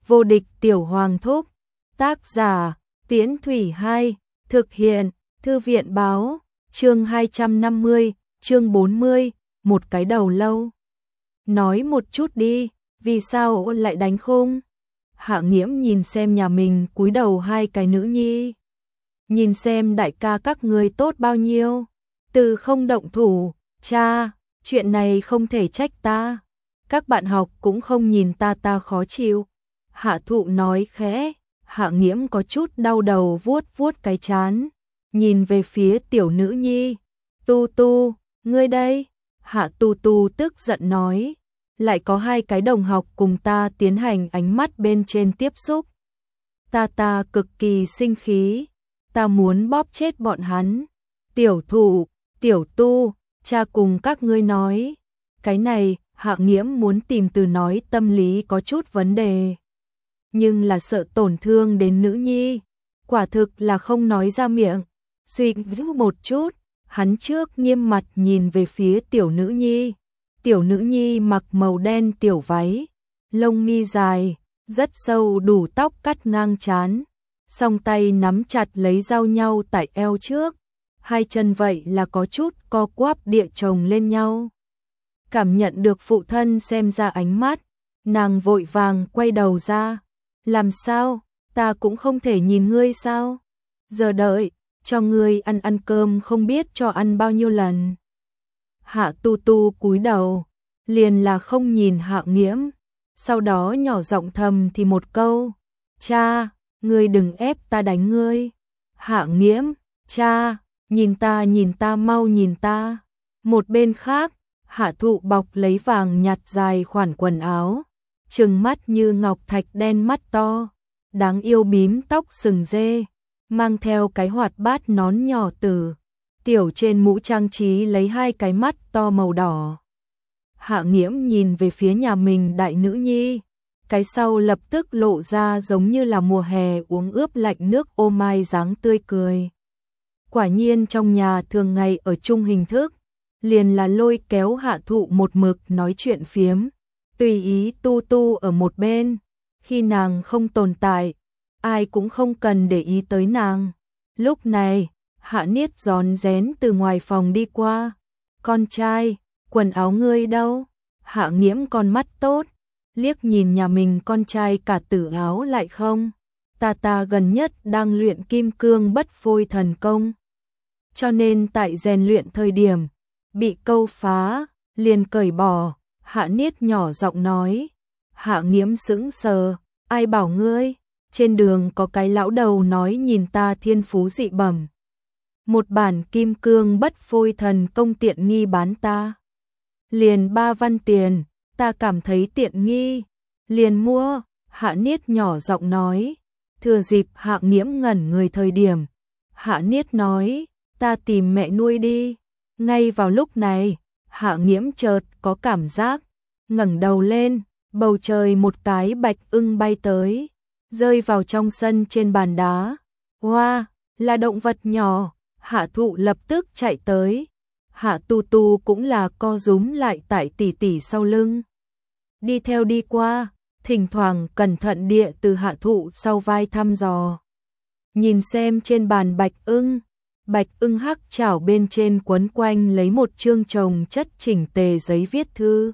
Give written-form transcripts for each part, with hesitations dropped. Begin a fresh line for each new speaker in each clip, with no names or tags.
Vô địch tiểu hoàng thúc. Tác giả, Tiễn Thủy 2, thực hiện, Thư viện báo, chương 250, chương 40, một cái đầu lâu. Nói một chút đi, vì sao lại đánh khung? Hạ Nghiễm nhìn xem nhà mình cúi đầu hai cái nữ nhi. Nhìn xem đại ca các người tốt bao nhiêu. Từ không động thủ, cha, chuyện này không thể trách ta. Các bạn học cũng không nhìn ta khó chịu. Hạ Thụ nói khẽ. Hạ Nghiễm có chút đau đầu vuốt vuốt cái trán, nhìn về phía tiểu nữ nhi. Tu Tu, ngươi đây. Hạ Tu Tu tức giận nói. Lại có hai cái đồng học cùng ta tiến hành ánh mắt bên trên tiếp xúc. Ta cực kỳ sinh khí. Ta muốn bóp chết bọn hắn. Tiểu Thụ, Tiểu Tu, cha cùng các ngươi nói. Cái này, Hạ Nghiễm muốn tìm từ nói tâm lý có chút vấn đề. Nhưng là sợ tổn thương đến nữ nhi. Quả thực là không nói ra miệng. Suy nghĩ một chút, hắn trước nghiêm mặt nhìn về phía tiểu nữ nhi. Tiểu nữ nhi mặc màu đen tiểu váy, lông mi dài, rất sâu đủ tóc cắt ngang trán. Song tay nắm chặt lấy giao nhau tại eo trước. Hai chân vậy là có chút co quắp địa chồng lên nhau. Cảm nhận được phụ thân xem ra ánh mắt, nàng vội vàng quay đầu ra. Làm sao, ta cũng không thể nhìn ngươi sao? Giờ đợi, cho ngươi ăn cơm không biết cho ăn bao nhiêu lần. Hạ Tu Tu cúi đầu, liền là không nhìn Hạ Nghiễm. Sau đó nhỏ giọng thầm thì một câu. Cha, ngươi đừng ép ta đánh ngươi. Hạ Nghiễm, cha, nhìn ta mau nhìn ta. Một bên khác, Hạ Thụ bọc lấy vàng nhạt dài khoản quần áo. Trừng mắt như ngọc thạch đen mắt to, đáng yêu bím tóc sừng dê, mang theo cái hoạt bát nón nhỏ tử, tiểu trên mũ trang trí lấy hai cái mắt to màu đỏ. Hạ Nghiễm nhìn về phía nhà mình đại nữ nhi, cái sau lập tức lộ ra giống như là mùa hè uống ướp lạnh nước ô mai dáng tươi cười. Quả nhiên trong nhà thường ngày ở chung hình thức, liền là lôi kéo Hạ Thụ một mực nói chuyện phiếm. Tùy ý Tu Tu ở một bên, khi nàng không tồn tại, ai cũng không cần để ý tới nàng. Lúc này, Hạ Niết rón rén từ ngoài phòng đi qua. Con trai, quần áo ngươi đâu? Hạ Nghiễm con mắt tốt, liếc nhìn nhà mình con trai cả tử áo lại không. Ta gần nhất đang luyện kim cương bất phôi thần công. Cho nên tại rèn luyện thời điểm, bị câu phá, liền cởi bỏ. Hạ Niết nhỏ giọng nói. Hạ Nghiễm sững sờ, ai bảo ngươi? Trên đường có cái lão đầu nói nhìn ta thiên phú dị bẩm. Một bản kim cương bất phôi thần công tiện nghi bán ta. Liền 3 văn tiền, ta cảm thấy tiện nghi. Liền mua, Hạ Niết nhỏ giọng nói. Thừa dịp Hạ Nghiễm ngẩn người thời điểm. Hạ Niết nói, ta tìm mẹ nuôi đi. Ngay vào lúc này, Hạ Nghiễm chợt có cảm giác, ngẩng đầu lên, bầu trời một cái bạch ưng bay tới, rơi vào trong sân trên bàn đá. Wow, là động vật nhỏ. Hạ Thụ lập tức chạy tới. Hạ Tu Tu cũng là co rúm lại tại tỷ tỷ sau lưng. Đi theo đi qua, thỉnh thoảng cẩn thận địa từ Hạ Thụ sau vai thăm dò. Nhìn xem trên bàn bạch ưng hắc chảo bên trên quấn quanh lấy một chương chồng chất chỉnh tề giấy viết thư.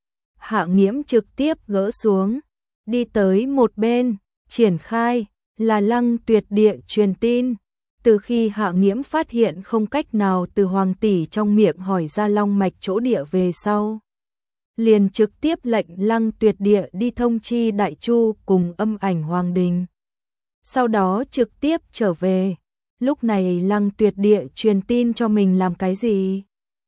Hạ Nghiễm trực tiếp gỡ xuống, đi tới một bên, triển khai, là Lăng Tuyệt địa truyền tin. Từ khi Hạ Nghiễm phát hiện không cách nào từ hoàng tỷ trong miệng hỏi ra long mạch chỗ địa về sau, liền trực tiếp lệnh Lăng Tuyệt địa đi thông chi Đại Chu cùng Âm Ảnh Hoàng Đình. Sau đó trực tiếp trở về. Lúc này Lăng Tuyệt địa truyền tin cho mình làm cái gì?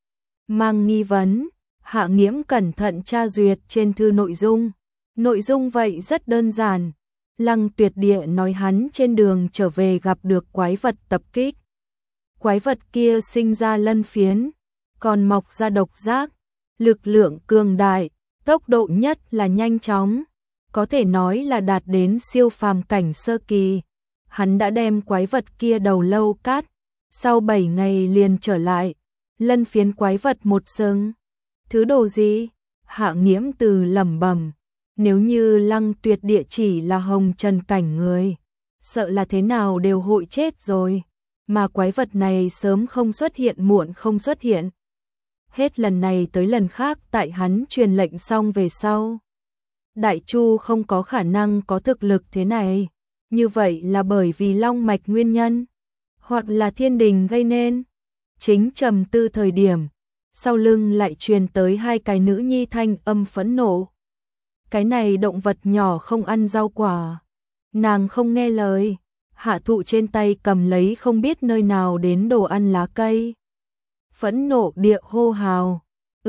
Mang nghi vấn, Hạ Nghiễm cẩn thận tra duyệt trên thư nội dung. Nội dung vậy rất đơn giản. Lăng Tuyệt địa nói hắn trên đường trở về gặp được quái vật tập kích. Quái vật kia sinh ra lân phiến, còn mọc ra độc giác, lực lượng cường đại, tốc độ nhất là nhanh chóng, có thể nói là đạt đến siêu phàm cảnh sơ kỳ. Hắn đã đem quái vật kia đầu lâu cắt, sau 7 ngày liền trở lại, lân phiến quái vật một sừng. Thứ đồ gì? Hạ Nghiễm từ lẩm bẩm, Nếu như Lăng Tuyệt Địa chỉ là hồng trần cảnh người, sợ là thế nào đều hội chết rồi, mà quái vật này sớm không xuất hiện muộn không xuất hiện. Hết lần này tới lần khác tại hắn truyền lệnh xong về sau. Đại Chu không có khả năng có thực lực thế này, như vậy là bởi vì long mạch nguyên nhân, hoặc là thiên đình gây nên. Chính trầm tư thời điểm, sau lưng lại truyền tới hai cái nữ nhi thanh âm phẫn nộ. Cái này động vật nhỏ không ăn rau quả, nàng không nghe lời, Hạ Thụ trên tay cầm lấy không biết nơi nào đến đồ ăn lá cây. Phẫn nộ địa hô hào,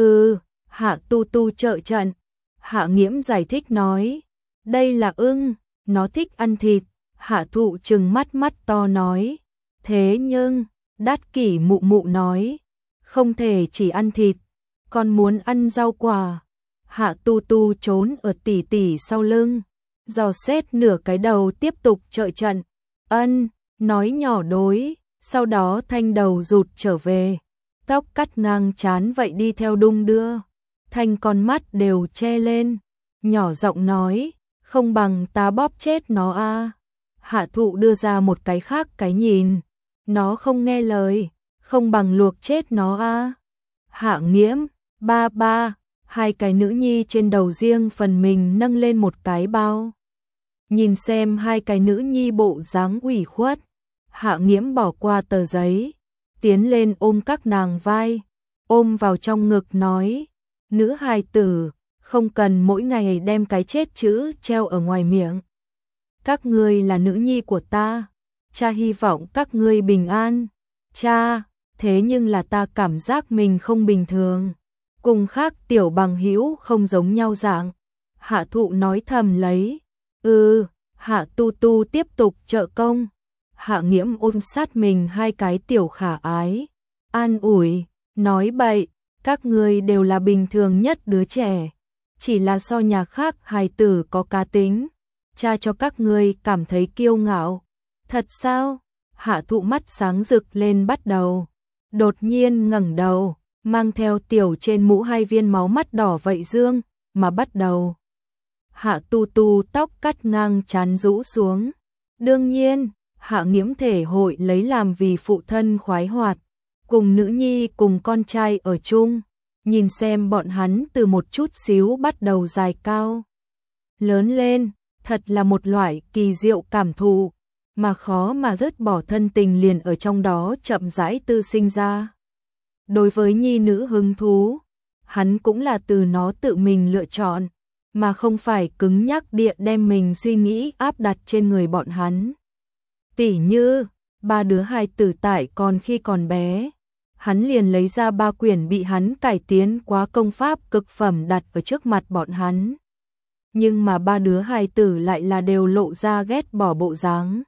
Hạ Tu Tu trợ trận. Hạ Nghiễm giải thích nói, đây là ưng, nó thích ăn thịt. Hạ Thụ trừng mắt mắt to nói, thế nhưng, Đát Kỷ mụ mụ nói, không thể chỉ ăn thịt, còn muốn ăn rau quả. Hạ Tu Tu trốn ở tỷ tỷ sau lưng, dò xét nửa cái đầu tiếp tục trợ trận. Ân, nói nhỏ đối, sau đó thanh đầu rụt trở về, tóc cắt ngang trán vậy đi theo đung đưa, thanh con mắt đều che lên, nhỏ giọng nói, không bằng ta bóp chết nó a. Hạ Thụ đưa ra một cái khác cái nhìn, nó không nghe lời, không bằng luộc chết nó a. Hạ Nghiễm, ba ba, hai cái nữ nhi trên đầu riêng phần mình nâng lên một cái bao. Nhìn xem hai cái nữ nhi bộ dáng ủy khuất, Hạ Nghiễm bỏ qua tờ giấy, tiến lên ôm các nàng vai, ôm vào trong ngực nói, nữ hài tử, không cần mỗi ngày đem cái chết chữ treo ở ngoài miệng. Các ngươi là nữ nhi của ta, cha hy vọng các ngươi bình an. Cha, thế nhưng là ta cảm giác mình không bình thường, cùng khác tiểu bằng hữu không giống nhau dạng. Hạ Thụ nói thầm lấy, Hạ Tu Tu tiếp tục trợ công. Hạ Nghiễm ôm sát mình hai cái tiểu khả ái, an ủi, nói bậy, các ngươi đều là bình thường nhất đứa trẻ, chỉ là so nhà khác hài tử có cá tính, cha cho các ngươi cảm thấy kiêu ngạo. Thật sao? Hạ Thụ mắt sáng rực lên bắt đầu, đột nhiên ngẩng đầu, mang theo tiểu trên mũ hai viên máu mắt đỏ vậy dương, mà bắt đầu. Hạ Tu Tu tóc cắt ngang trán rũ xuống. Đương nhiên, Hạ Nghiễm thể hội lấy làm vì phụ thân khoái hoạt, cùng nữ nhi cùng con trai ở chung, nhìn xem bọn hắn từ một chút xíu bắt đầu dài cao. Lớn lên, thật là một loại kỳ diệu cảm thụ, mà khó mà dứt bỏ thân tình liền ở trong đó chậm rãi tư sinh ra. Đối với nhi nữ hứng thú, hắn cũng là từ nó tự mình lựa chọn, mà không phải cứng nhắc địa đem mình suy nghĩ áp đặt trên người bọn hắn. Tỉ như, ba đứa hài tử tại còn khi còn bé, hắn liền lấy ra ba quyển bị hắn cải tiến quá công pháp cực phẩm đặt ở trước mặt bọn hắn. Nhưng mà ba đứa hài tử lại là đều lộ ra ghét bỏ bộ dáng,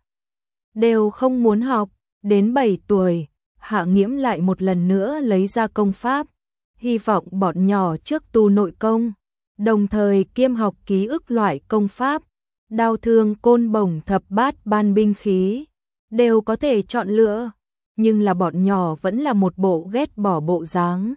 đều không muốn học. Đến 7 tuổi, Hạ Nghiễm lại một lần nữa lấy ra công pháp, hy vọng bọn nhỏ trước tu nội công, đồng thời kiêm học ký ức loại công pháp, đao thương côn bổng thập bát ban binh khí, đều có thể chọn lựa, nhưng là bọn nhỏ vẫn là một bộ ghét bỏ bộ dáng.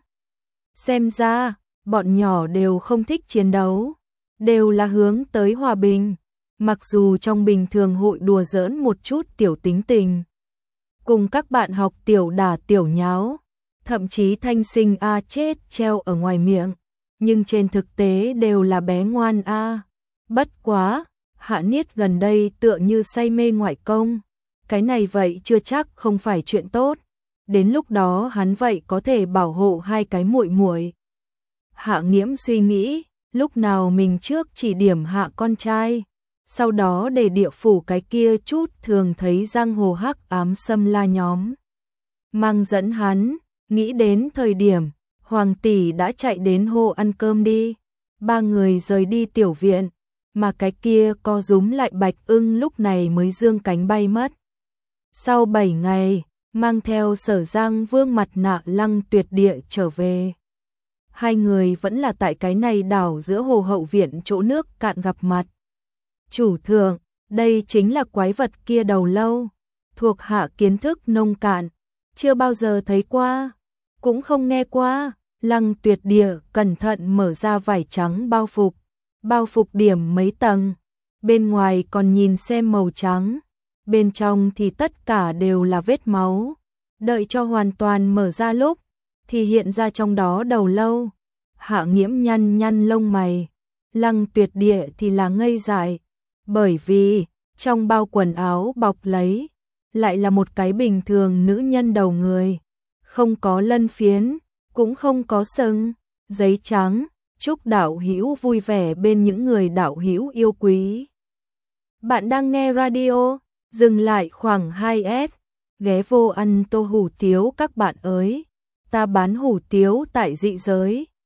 Xem ra, bọn nhỏ đều không thích chiến đấu, đều là hướng tới hòa bình, mặc dù trong bình thường hội đùa giỡn một chút tiểu tính tình, cùng các bạn học tiểu đả tiểu nháo, thậm chí thanh sinh a chết treo ở ngoài miệng, nhưng trên thực tế đều là bé ngoan a. Bất quá, Hạ Niết gần đây tựa như say mê ngoại công, cái này vậy chưa chắc không phải chuyện tốt, đến lúc đó hắn vậy có thể bảo hộ hai cái muội muội. Hạ Nghiễm suy nghĩ, lúc nào mình trước chỉ điểm hạ con trai, sau đó để địa phủ cái kia chút thường thấy giang hồ hắc ám xâm la nhóm mang dẫn hắn, nghĩ đến thời điểm Hoàng tỷ đã chạy đến hô ăn cơm đi. Ba người rời đi tiểu viện, mà cái kia co rúm lại bạch ưng lúc này mới dương cánh bay mất. Sau 7 ngày, mang theo Sở Giang Vương mặt nạ Lăng Tuyệt Địa trở về. Hai người vẫn là tại cái này đảo giữa hồ hậu viện chỗ nước cạn gặp mặt. Chủ thượng, đây chính là quái vật kia đầu lâu, thuộc hạ kiến thức nông cạn, chưa bao giờ thấy qua, cũng không nghe qua. Lăng Tuyệt Địa cẩn thận mở ra vải trắng bao phục, bao phục điểm mấy tầng, bên ngoài còn nhìn xem màu trắng, bên trong thì tất cả đều là vết máu. Đợi cho hoàn toàn mở ra lúc, thì hiện ra trong đó đầu lâu. Hạ Nghiễm nhăn nhăn lông mày, Lăng Tuyệt Địa thì là ngây dại, bởi vì trong bao quần áo bọc lấy lại là một cái bình thường nữ nhân đầu người, không có lân phiến, cũng không có sừng, giấy trắng. Chúc đạo hữu vui vẻ bên những người đạo hữu yêu quý. Bạn đang nghe radio, dừng lại khoảng 2S, ghé vô ăn tô hủ tiếu các bạn ơi. Ta bán hủ tiếu tại dị giới.